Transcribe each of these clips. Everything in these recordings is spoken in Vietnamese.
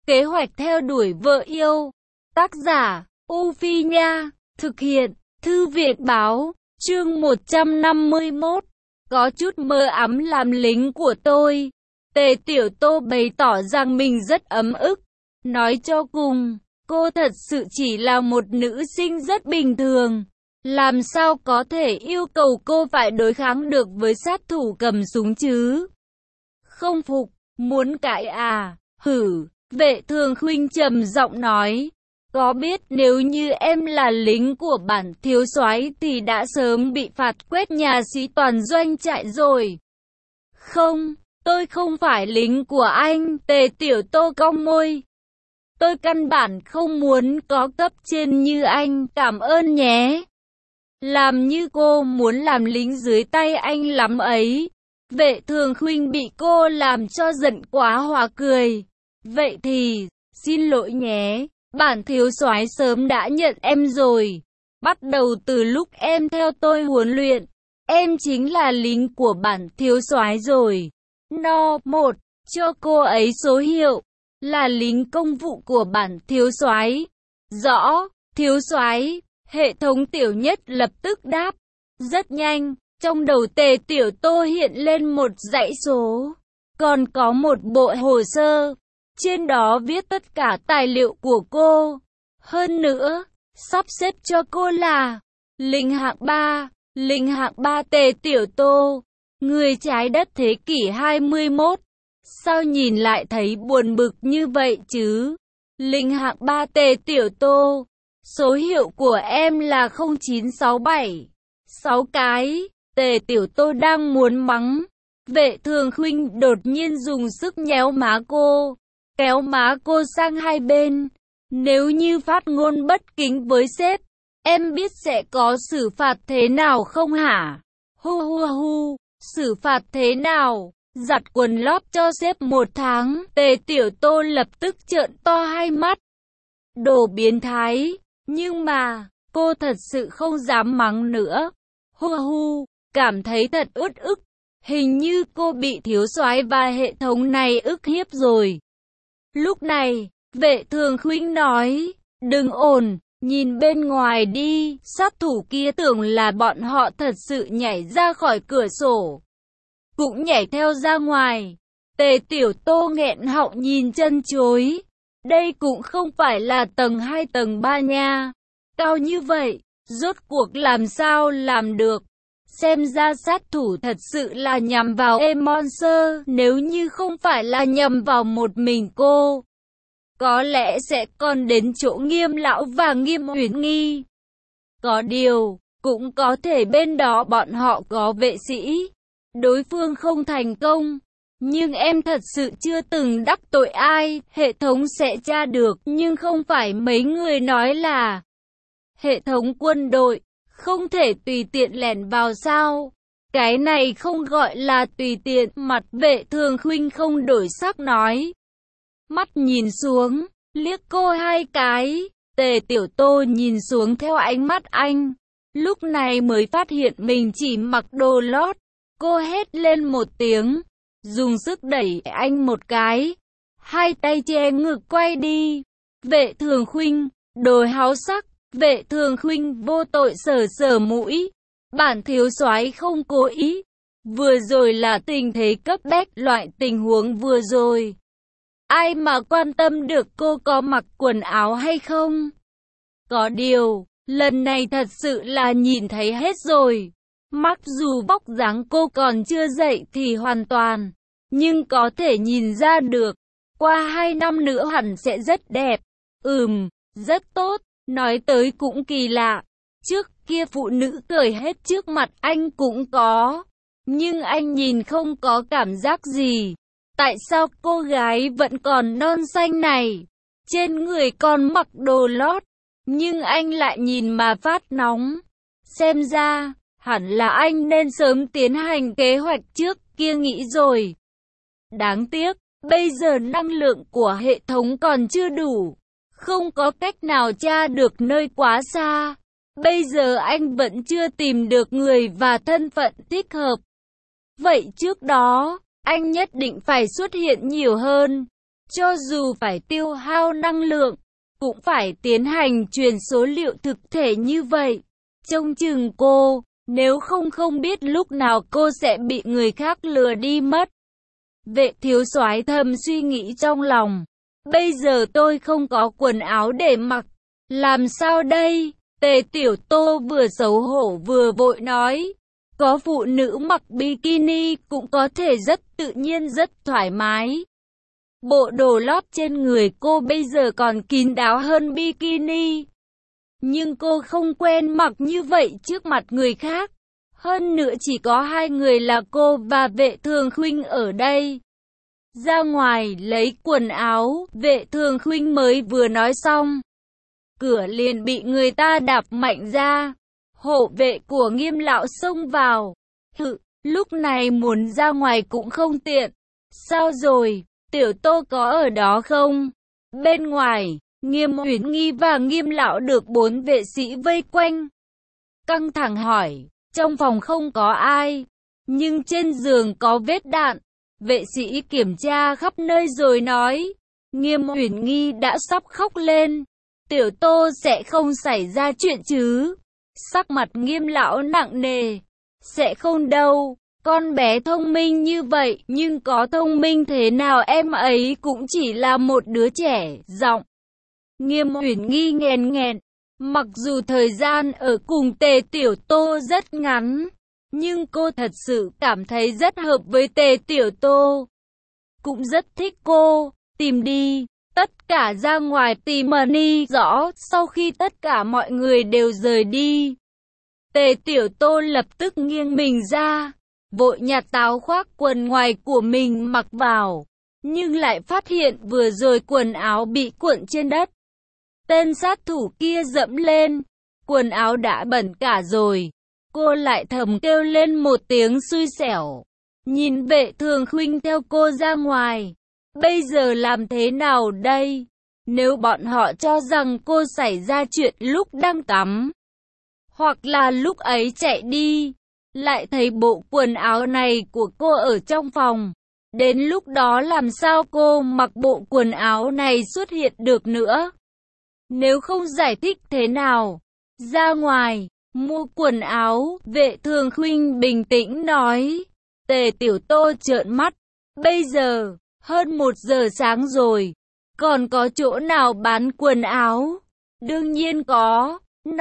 Kế hoạch theo đuổi vợ yêu. Tác giả, U Phi Nha. Thực hiện, Thư viện Báo. Chương 151. Có chút mơ ấm làm lính của tôi. Tề Tiểu Tô bày tỏ rằng mình rất ấm ức. Nói cho cùng, cô thật sự chỉ là một nữ sinh rất bình thường. Làm sao có thể yêu cầu cô phải đối kháng được với sát thủ cầm súng chứ? Không phục, muốn cãi à? Hử, Vệ Thường Khuynh trầm giọng nói. Có biết nếu như em là lính của bản thiếu soái thì đã sớm bị phạt quét nhà sĩ toàn doanh trại rồi. Không, tôi không phải lính của anh, Tề Tiểu Tô cong môi. Tôi căn bản không muốn có cấp trên như anh, cảm ơn nhé. Làm như cô muốn làm lính dưới tay anh lắm ấy. Vệ Thường Khuynh bị cô làm cho giận quá hòa cười. Vậy thì, xin lỗi nhé, bản thiếu soái sớm đã nhận em rồi. Bắt đầu từ lúc em theo tôi huấn luyện, em chính là lính của bản thiếu soái rồi. No. 1. Cho cô ấy số hiệu, là lính công vụ của bản thiếu soái. Rõ, thiếu soái. Hệ thống Tiểu Nhất lập tức đáp. Rất nhanh, trong đầu Tề Tiểu Tô hiện lên một dãy số, còn có một bộ hồ sơ. Trên đó viết tất cả tài liệu của cô. Hơn nữa, sắp xếp cho cô là lính hạng 3. Lính hạng 3 Tề Tiểu Tô, người trái đất thế kỷ 21. Sao nhìn lại thấy buồn bực như vậy chứ? Lính hạng 3 Tề Tiểu Tô, số hiệu của em là 0967. 6 cái. Tề Tiểu Tô đang muốn mắng. Vệ Thường Khuynh đột nhiên dùng sức nhéo má cô, kéo má cô sang hai bên. Nếu như phát ngôn bất kính với sếp, em biết sẽ có xử phạt thế nào không hả? Hu hu hu, xử phạt thế nào? Giặt quần lót cho sếp 1 tháng. Tề Tiểu Tô lập tức trợn to hai mắt. Đồ biến thái. Nhưng mà, cô thật sự không dám mắng nữa. Hu hu, cảm thấy thật uất ức. Hình như cô bị thiếu soái và hệ thống này ức hiếp rồi. Lúc này, Vệ Thường Khuynh nói, đừng ồn, nhìn bên ngoài đi, sát thủ kia tưởng là bọn họ thật sự nhảy ra khỏi cửa sổ, cũng nhảy theo ra ngoài. Tề Tiểu Tô nghẹn họng nhìn chân chối. Đây cũng không phải là tầng 2 tầng 3 nha. Cao như vậy, rốt cuộc làm sao làm được? Xem ra sát thủ thật sự là nhằm vào Monster, nếu như không phải là nhằm vào một mình cô, có lẽ sẽ còn đến chỗ Nghiêm lão và Nghiêm Uyển Nghi. Có điều, cũng có thể bên đó bọn họ có vệ sĩ. Đối phương không thành công, nhưng em thật sự chưa từng đắc tội ai, hệ thống sẽ tra được, nhưng không phải mấy người nói là hệ thống quân đội, không thể tùy tiện lẻn vào sao? Cái này không gọi là tùy tiện, mặt Vệ Thường Khuynh không đổi sắc nói. Mắt nhìn xuống, liếc cô hai cái, Tề Tiểu Tô nhìn xuống theo ánh mắt anh. Lúc này mới phát hiện mình chỉ mặc đồ lót. Cô hét lên một tiếng, dùng sức đẩy anh một cái. Hai tay che ngực quay đi. Vệ Thường Khuynh, đồ háo sắc. Vệ Thường Khuynh vô tội sờ sờ mũi. Bản thiếu soái không cố ý. Vừa rồi là tình thế cấp bách, loại tình huống vừa rồi. Ai mà quan tâm được cô có mặc quần áo hay không? Có điều, lần này thật sự là nhìn thấy hết rồi. Mặc dù vóc dáng cô còn chưa dậy thì hoàn toàn, nhưng có thể nhìn ra được. Qua 2 năm nữa hẳn sẽ rất đẹp. Rất tốt. Nói tới cũng kỳ lạ. Trước kia phụ nữ cười hết trước mặt anh cũng có, nhưng anh nhìn không có cảm giác gì. Tại sao cô gái vẫn còn non xanh này, trên người còn mặc đồ lót, nhưng anh lại nhìn mà phát nóng? Xem ra, hẳn là anh nên sớm tiến hành kế hoạch trước kia nghĩ rồi. Đáng tiếc, bây giờ năng lượng của hệ thống còn chưa đủ, không có cách nào tra được nơi quá xa. Bây giờ anh vẫn chưa tìm được người và thân phận thích hợp. Vậy trước đó, anh nhất định phải xuất hiện nhiều hơn. Cho dù phải tiêu hao năng lượng, cũng phải tiến hành truyền số liệu thực thể như vậy. Trông chừng cô, nếu không không biết lúc nào cô sẽ bị người khác lừa đi mất. Vệ thiếu soái thầm suy nghĩ trong lòng. Bây giờ tôi không có quần áo để mặc. Làm sao đây? Tề Tiểu Tô vừa xấu hổ vừa vội nói. Có phụ nữ mặc bikini cũng có thể rất tự nhiên rất thoải mái. Bộ đồ lót trên người cô bây giờ còn kín đáo hơn bikini. Nhưng cô không quen mặc như vậy trước mặt người khác. Hơn nữa chỉ có hai người là cô và Vệ Thường Khuynh ở đây. Ra ngoài lấy quần áo, Vệ Thường Khuynh mới vừa nói xong. Cửa liền bị người ta đạp mạnh ra. Hộ vệ của Nghiêm lão xông vào. Lúc này muốn ra ngoài cũng không tiện. Sao rồi, Tiểu Tô có ở đó không? Bên ngoài, Nghiêm Uyển Nghi và Nghiêm lão được 4 vệ sĩ vây quanh. Căng thẳng hỏi, trong phòng không có ai, nhưng trên giường có vết đạn. Vệ sĩ kiểm tra khắp nơi rồi nói, Nghiêm Uyển Nghi đã sắp khóc lên. Tiểu Tô sẽ không xảy ra chuyện chứ? Sắc mặt Nghiêm lão nặng nề. Sẽ không đâu, con bé thông minh như vậy, nhưng có thông minh thế nào em ấy cũng chỉ là một đứa trẻ. Giọng Nghiêm Uyển Nghi nghẹn nghẹn. Mặc dù thời gian ở cùng Tề Tiểu Tô rất ngắn, nhưng cô thật sự cảm thấy rất hợp với Tề Tiểu Tô. Cũng rất thích cô. Tìm đi. Tất cả ra ngoài tìm đi rõ. Sau khi tất cả mọi người đều rời đi, Tề Tiểu Tô lập tức nghiêng mình ra, vội nhặt áo khoác quần ngoài của mình mặc vào, nhưng lại phát hiện vừa rồi quần áo bị cuộn trên đất. Tên sát thủ kia dẫm lên, quần áo đã bẩn cả rồi. Cô lại thầm kêu lên một tiếng xui xẻo, nhìn Vệ Thường Khuynh theo cô ra ngoài. Bây giờ làm thế nào đây? Nếu bọn họ cho rằng cô xảy ra chuyện lúc đang tắm, hoặc là lúc ấy chạy đi, lại thấy bộ quần áo này của cô ở trong phòng. Đến lúc đó làm sao cô mặc bộ quần áo này xuất hiện được nữa? Nếu không giải thích thế nào? Ra ngoài, mua quần áo, Vệ Thường Khuynh bình tĩnh nói. Tề Tiểu Tô trợn mắt. Bây giờ, hơn 1 giờ sáng rồi, còn có chỗ nào bán quần áo? Đương nhiên có.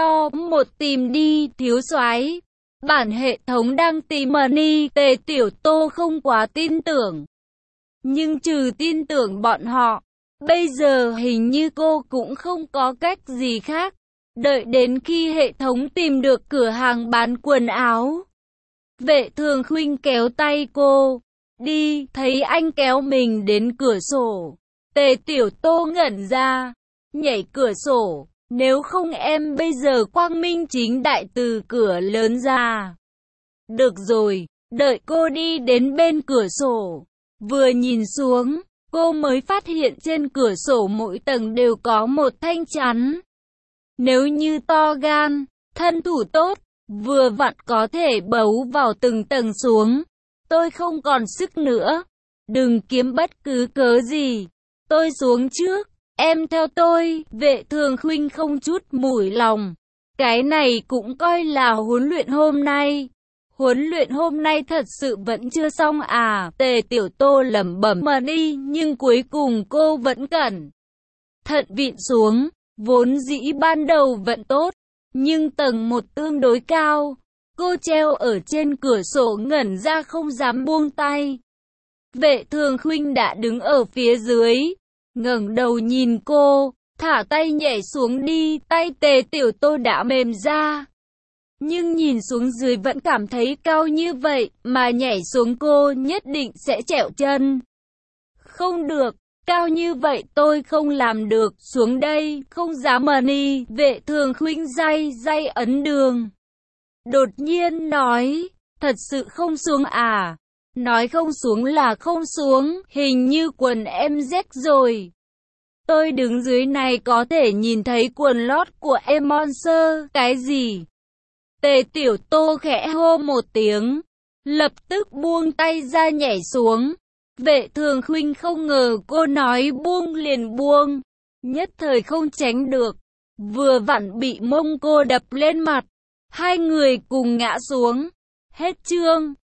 Một tìm đi, thiếu soái. Bản hệ thống đang tìm đi. Tề Tiểu Tô không quá tin tưởng. Nhưng trừ tin tưởng bọn họ, bây giờ hình như cô cũng không có cách gì khác. Đợi đến khi hệ thống tìm được cửa hàng bán quần áo. Vệ Thường Khuynh kéo tay cô. Đi, thấy anh kéo mình đến cửa sổ. Tề Tiểu Tô ngẩn ra, nhảy cửa sổ. Nếu không em bây giờ quang minh chính đại từ cửa lớn ra. Được rồi, đợi cô đi đến bên cửa sổ. Vừa nhìn xuống, cô mới phát hiện trên cửa sổ mỗi tầng đều có một thanh chắn. Nếu như to gan, thân thủ tốt, vừa vặn có thể bấu vào từng tầng xuống. Tôi không còn sức nữa. Đừng kiếm bất cứ cớ gì. Tôi xuống trước. Em theo tôi. Vệ Thường Khuynh không chút mủi lòng. Cái này cũng coi là huấn luyện hôm nay. Huấn luyện hôm nay thật sự vẫn chưa xong à? Tề Tiểu Tô lẩm bẩm mà đi, nhưng cuối cùng cô vẫn cẩn thận vịn xuống. Vốn dĩ ban đầu vẫn tốt, nhưng tầng 1 tương đối cao. Cô treo ở trên cửa sổ ngẩn ra không dám buông tay. Vệ Thường Khuynh đã đứng ở phía dưới, ngẩng đầu nhìn cô, thả tay nhảy xuống đi. Tay Tề Tiểu Tô đã mềm ra, nhưng nhìn xuống dưới vẫn cảm thấy cao như vậy, mà nhảy xuống cô nhất định sẽ trẹo chân. Không được, cao như vậy tôi không làm được, xuống đây, không dám đi. Vệ Thường Khuynh day ấn đường. Đột nhiên nói, thật sự không xuống à? Nói không xuống là không xuống, hình như quần em rách rồi. Tôi đứng dưới này có thể nhìn thấy quần lót của em Monster. Cái gì? Tề Tiểu Tô khẽ hô một tiếng, lập tức buông tay ra nhảy xuống. Vệ Thường Khuynh không ngờ cô nói buông liền buông, nhất thời không tránh được, vừa vặn bị mông cô đập lên mặt. Hai người cùng ngã xuống. Hết chương.